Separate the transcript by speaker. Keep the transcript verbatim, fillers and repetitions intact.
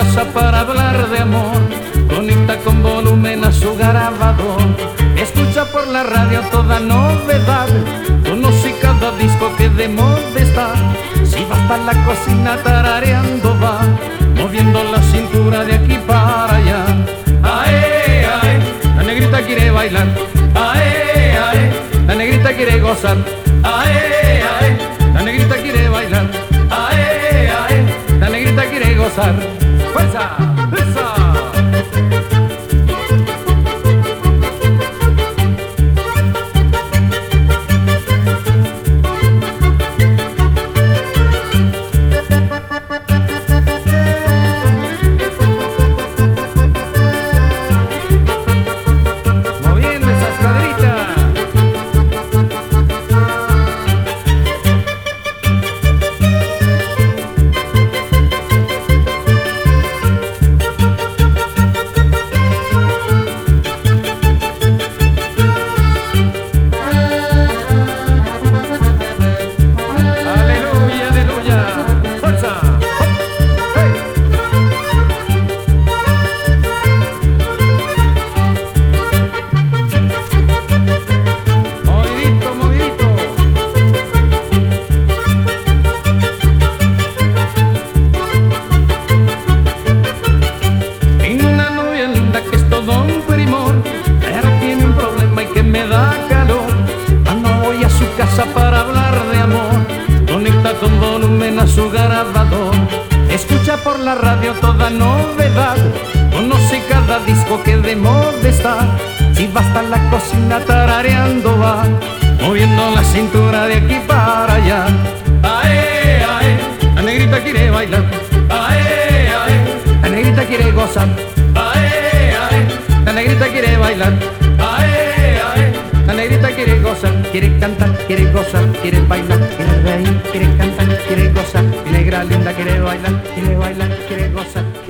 Speaker 1: casa para hablar de amor. Conecta con volumen a su grabador. Escucha por la radio toda novedad. Conoce cada disco que de moda está. Si va hasta la cocina tarareando va, moviendo la cintura de aquí para allá. Ae, ae, la negrita quiere bailar. Ae, ae, la negrita quiere gozar. Ae, ae, la negrita quiere bailar. Ae, ae, la negrita quiere gozar. ¡Fuerza! ¡Esa! Para hablar de amor, conecta con volumen a su grabador. Escucha por la radio toda novedad. Conoce cada disco que de moda está. Si va hasta la cocina tarareando va, moviendo la cintura de aquí para allá. Ae, ae, la negrita quiere bailar. Ae, ae, la negrita quiere gozar. Ae, ae, la negrita quiere bailar. Ae, ae, la negrita quiere gozar, quiere cantar, quiere gozar, quiere bailar, quiere reír, quiere cantar, quiere gozar. Mi negra linda quiere bailar, quiere bailar, quiere gozar.